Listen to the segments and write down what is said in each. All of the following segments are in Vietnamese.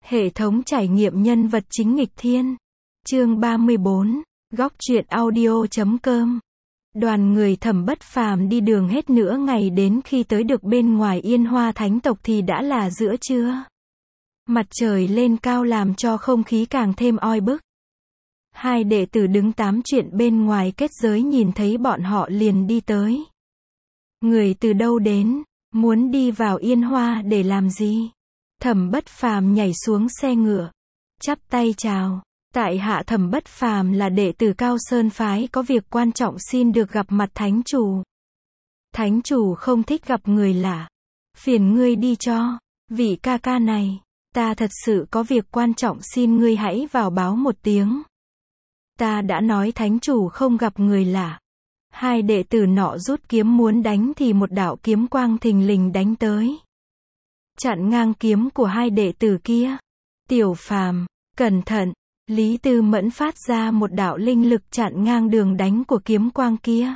Hệ thống trải nghiệm nhân vật chính nghịch thiên. Chương 34. Góc truyện audio.com. Đoàn người Thẩm Bất Phàm đi đường hết nửa ngày, đến khi tới được bên ngoài Yên Hoa Thánh tộc thì đã là giữa trưa. Mặt trời lên cao làm cho không khí càng thêm oi bức. Hai đệ tử đứng tám chuyện bên ngoài kết giới nhìn thấy bọn họ liền đi tới. Người từ đâu đến, muốn đi vào Yên Hoa để làm gì? Thẩm Bất Phàm nhảy xuống xe ngựa, chắp tay chào. Tại hạ Thẩm Bất Phàm là đệ tử Cao Sơn phái, có việc quan trọng xin được gặp mặt thánh chủ. Thánh chủ không thích gặp người lạ. Phiền ngươi đi cho. Vị ca ca này, ta thật sự có việc quan trọng, xin ngươi hãy vào báo một tiếng. Ta đã nói thánh chủ không gặp người lạ. Hai đệ tử nọ rút kiếm muốn đánh thì một đạo kiếm quang thình lình đánh tới, chặn ngang kiếm của hai đệ tử kia. Tiểu Phàm, cẩn thận. Lý Tư Mẫn phát ra một đạo linh lực chặn ngang đường đánh của kiếm quang kia.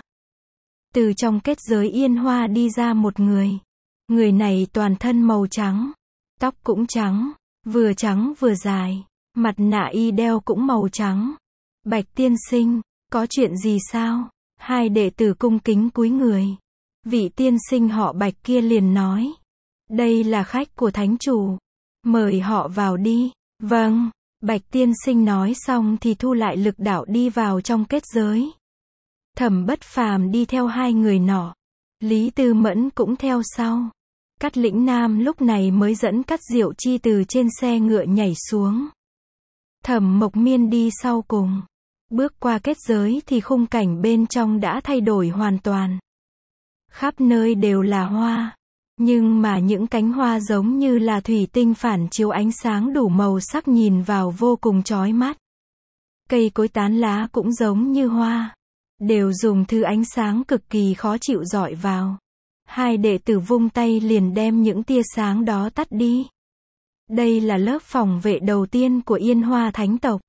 Từ trong kết giới Yên Hoa đi ra một người. Người này toàn thân màu trắng, tóc cũng trắng vừa dài, mặt nạ y đeo cũng màu trắng. Bạch tiên sinh, có chuyện gì sao? Hai đệ tử cung kính cúi người. Vị tiên sinh họ Bạch kia liền nói, đây là khách của thánh chủ, mời họ vào đi. Vâng. Bạch tiên sinh nói xong thì thu lại lực đạo đi vào trong kết giới. Thẩm Bất Phàm đi theo hai người nọ. Lý Tư Mẫn cũng theo sau. Cát Lĩnh Nam lúc này mới dẫn Cát Diệu Chi từ trên xe ngựa nhảy xuống. Thẩm Mộc Miên đi sau cùng. Bước qua kết giới thì khung cảnh bên trong đã thay đổi hoàn toàn. Khắp nơi đều là hoa. Nhưng mà những cánh hoa giống như là thủy tinh phản chiếu ánh sáng đủ màu sắc, nhìn vào vô cùng chói mắt. Cây cối tán lá cũng giống như hoa, đều dùng thứ ánh sáng cực kỳ khó chịu rọi vào. Hai đệ tử vung tay liền đem những tia sáng đó tắt đi. Đây là lớp phòng vệ đầu tiên của Yên Hoa Thánh tộc,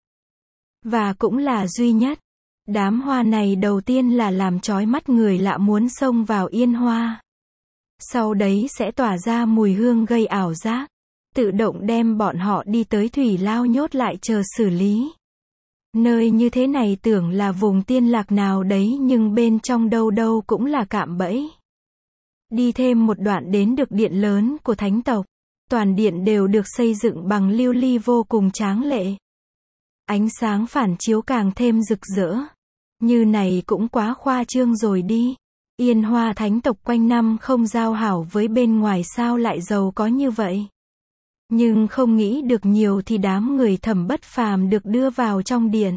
và cũng là duy nhất. Đám hoa này đầu tiên là làm chói mắt người lạ muốn xông vào Yên Hoa. Sau đấy sẽ tỏa ra mùi hương gây ảo giác, tự động đem bọn họ đi tới thủy lao nhốt lại chờ xử lý. Nơi như thế này tưởng là vùng tiên lạc nào đấy, nhưng bên trong đâu đâu cũng là cạm bẫy. Đi thêm một đoạn đến được điện lớn của thánh tộc. Toàn điện đều được xây dựng bằng lưu ly vô cùng tráng lệ. Ánh sáng phản chiếu càng thêm rực rỡ. Như này cũng quá khoa trương rồi đi. Yên Hoa Thánh tộc quanh năm không giao hảo với bên ngoài, sao lại giàu có như vậy? Nhưng không nghĩ được nhiều thì đám người Thẩm Bất Phàm được đưa vào trong điện.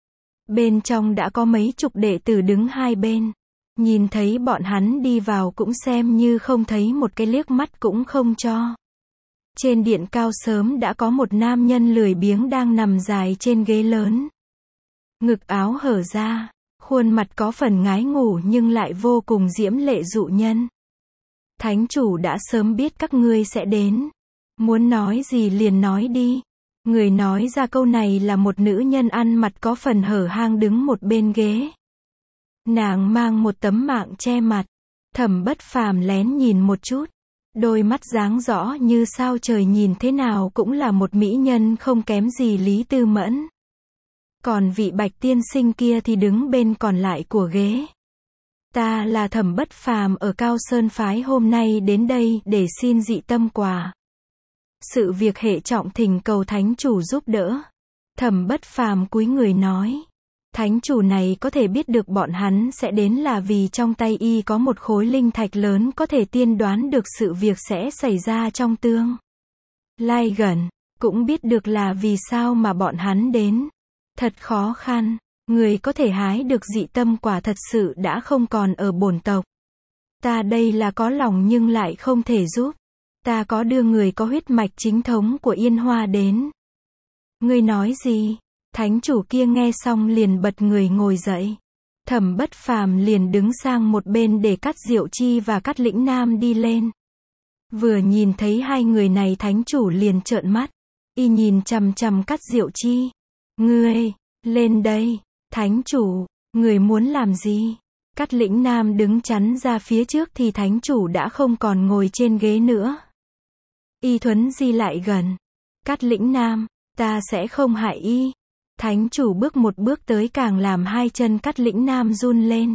Bên trong đã có mấy chục đệ tử đứng hai bên. Nhìn thấy bọn hắn đi vào cũng xem như không thấy, một cái liếc mắt cũng không cho. Trên điện cao sớm đã có một nam nhân lười biếng đang nằm dài trên ghế lớn. Ngực áo hở ra. Khuôn mặt có phần ngái ngủ nhưng lại vô cùng diễm lệ dụ nhân. Thánh chủ đã sớm biết các ngươi sẽ đến. Muốn nói gì liền nói đi. Người nói ra câu này là một nữ nhân ăn mặc có phần hở hang đứng một bên ghế. Nàng mang một tấm mạng che mặt. Thẩm Bất Phàm lén nhìn một chút. Đôi mắt sáng rõ như sao trời, nhìn thế nào cũng là một mỹ nhân không kém gì Lý Tư Mẫn. Còn vị Bạch tiên sinh kia thì đứng bên còn lại của ghế. Ta là Thẩm Bất Phàm ở Cao Sơn phái, hôm nay đến đây để xin dị tâm quà. Sự việc hệ trọng, thỉnh cầu thánh chủ giúp đỡ. Thẩm Bất Phàm cúi người nói. Thánh chủ này có thể biết được bọn hắn sẽ đến là vì trong tay y có một khối linh thạch lớn, có thể tiên đoán được sự việc sẽ xảy ra trong tương lai gần. Cũng biết được là vì sao mà bọn hắn đến. Thật khó khăn, người có thể hái được dị tâm quả thật sự đã không còn ở bổn tộc. Ta đây là có lòng nhưng lại không thể giúp. Ta có đưa người có huyết mạch chính thống của Yên Hoa đến. Ngươi nói gì? Thánh chủ kia nghe xong liền bật người ngồi dậy. Thẩm Bất Phàm liền đứng sang một bên để Cát Diệu Chi và Cát Lĩnh Nam đi lên. Vừa nhìn thấy hai người này thánh chủ liền trợn mắt. Y nhìn chằm chằm Cát Diệu Chi. Ngươi, lên đây. Thánh chủ, người muốn làm gì? Cát Lĩnh Nam đứng chắn ra phía trước thì thánh chủ đã không còn ngồi trên ghế nữa. Y thuấn di lại gần. Cát Lĩnh Nam, ta sẽ không hại y. Thánh chủ bước một bước tới càng làm hai chân Cát Lĩnh Nam run lên.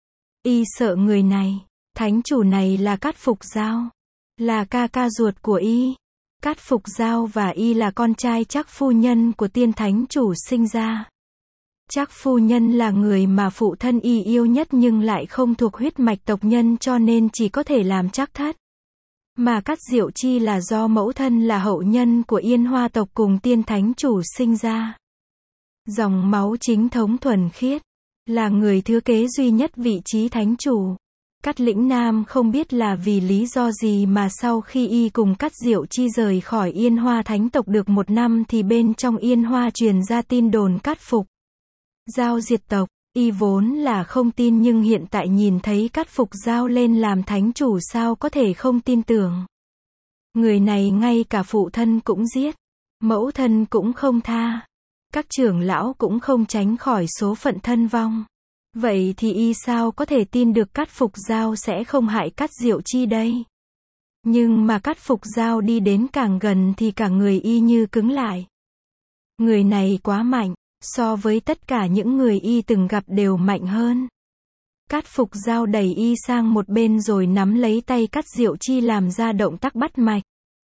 Y sợ người này. Thánh chủ này là Cát Phục Giao, là ca ca ruột của y. Cát Phục Giao và y là con trai Trác phu nhân của tiên thánh chủ sinh ra. Trác phu nhân là người mà phụ thân y yêu nhất nhưng lại không thuộc huyết mạch tộc nhân cho nên chỉ có thể làm Trác thất. Mà Cát Diệu Chi là do mẫu thân là hậu nhân của Yên Hoa tộc cùng tiên thánh chủ sinh ra. Dòng máu chính thống thuần khiết, là người thừa kế duy nhất vị trí thánh chủ. Cát Lĩnh Nam không biết là vì lý do gì mà sau khi y cùng Cát Diệu Chi rời khỏi Yên Hoa thánh tộc được 1 năm thì bên trong Yên Hoa truyền ra tin đồn Cát Phục Giao diệt tộc. Y vốn là không tin nhưng hiện tại nhìn thấy Cát Phục Giao lên làm thánh chủ sao có thể không tin tưởng. Người này ngay cả phụ thân cũng giết, mẫu thân cũng không tha, các trưởng lão cũng không tránh khỏi số phận thân vong. Vậy thì y sao có thể tin được Cát Phục Giao sẽ không hại Cát Diệu Chi đây? Nhưng mà Cát Phục Giao đi đến càng gần thì cả người y như cứng lại. Người này quá mạnh, so với tất cả những người y từng gặp đều mạnh hơn. Cát Phục Giao đẩy y sang một bên rồi nắm lấy tay Cát Diệu Chi làm ra động tác bắt mạch.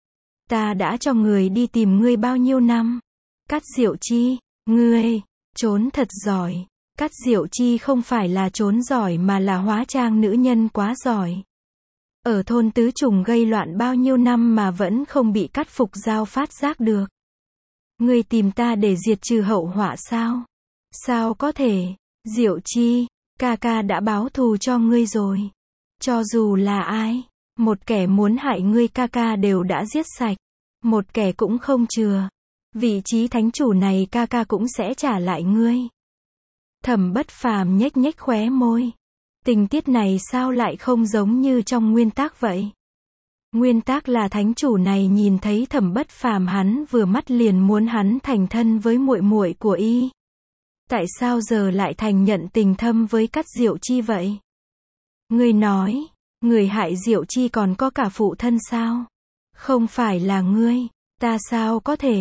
Ta đã cho người đi tìm ngươi bao nhiêu năm? Cát Diệu Chi, ngươi trốn thật giỏi. Cát Diệu Chi không phải là trốn giỏi mà là hóa trang nữ nhân quá giỏi. Ở thôn Tứ Trùng gây loạn bao nhiêu năm mà vẫn không bị Cát Phục Giao phát giác được. Ngươi tìm ta để diệt trừ hậu họa sao? Sao có thể? Diệu Chi, ca ca đã báo thù cho ngươi rồi. Cho dù là ai, một kẻ muốn hại ngươi ca ca đều đã giết sạch. Một kẻ cũng không chừa. Vị trí thánh chủ này ca ca cũng sẽ trả lại ngươi. Thẩm Bất Phàm nhếch nhếch khóe môi. Tình tiết này sao lại không giống như trong nguyên tác vậy? Nguyên tác là thánh chủ này nhìn thấy Thẩm Bất Phàm hắn vừa mắt liền muốn hắn thành thân với muội muội của y. Tại sao giờ lại thành nhận tình thâm với Cát Diệu Chi vậy? Ngươi nói, người hại Diệu Chi còn có cả phụ thân sao? Không phải là ngươi, ta sao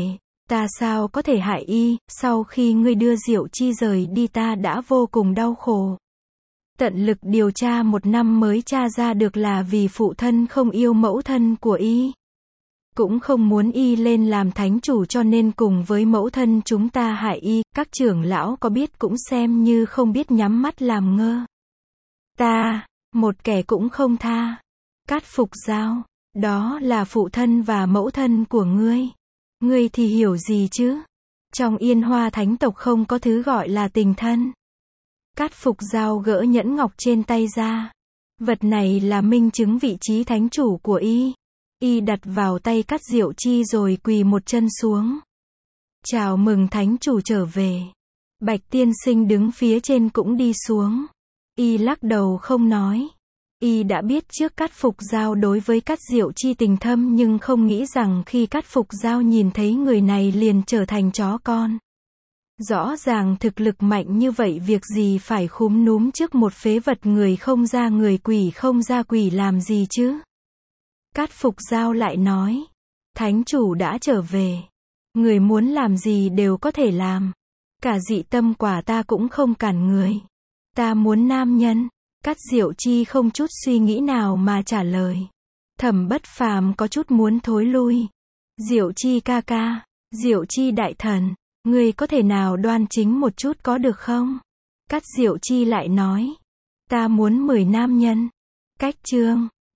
có thể hại y, sau khi ngươi đưa Diệu Chi rời đi ta đã vô cùng đau khổ. Tận lực điều tra 1 năm mới tra ra được là vì phụ thân không yêu mẫu thân của y. Cũng không muốn y lên làm thánh chủ cho nên cùng với mẫu thân chúng ta hại y, các trưởng lão có biết cũng xem như không biết nhắm mắt làm ngơ. Ta, một kẻ cũng không tha. Cát Phục Giao, đó là phụ thân và mẫu thân của ngươi. Ngươi thì hiểu gì chứ? Trong Yên Hoa thánh tộc không có thứ gọi là tình thân. Cát Phục Giao gỡ nhẫn ngọc trên tay ra. Vật này là minh chứng vị trí thánh chủ của y. Y đặt vào tay Cát Diệu Chi rồi quỳ một chân xuống. Chào mừng thánh chủ trở về. Bạch tiên sinh đứng phía trên cũng đi xuống. Y lắc đầu không nói. Y đã biết trước Cát Phục Giao đối với Cát Diệu Chi tình thâm nhưng không nghĩ rằng khi Cát Phục Giao nhìn thấy người này liền trở thành chó con. Rõ ràng thực lực mạnh như vậy việc gì phải khúm núm trước một phế vật người không ra người quỷ không ra quỷ làm gì chứ? Cát Phục Giao lại nói. Thánh chủ đã trở về. Người muốn làm gì đều có thể làm. Cả dị tâm quả ta cũng không cản người. Ta muốn nam nhân. Cát Diệu Chi không chút suy nghĩ nào mà trả lời. Thẩm Bất Phàm có chút muốn thối lui. Diệu Chi ca ca, Diệu Chi đại thần, ngươi có thể nào đoan chính một chút có được không? Cát Diệu Chi lại nói. Ta muốn 10 nam nhân. Cách chương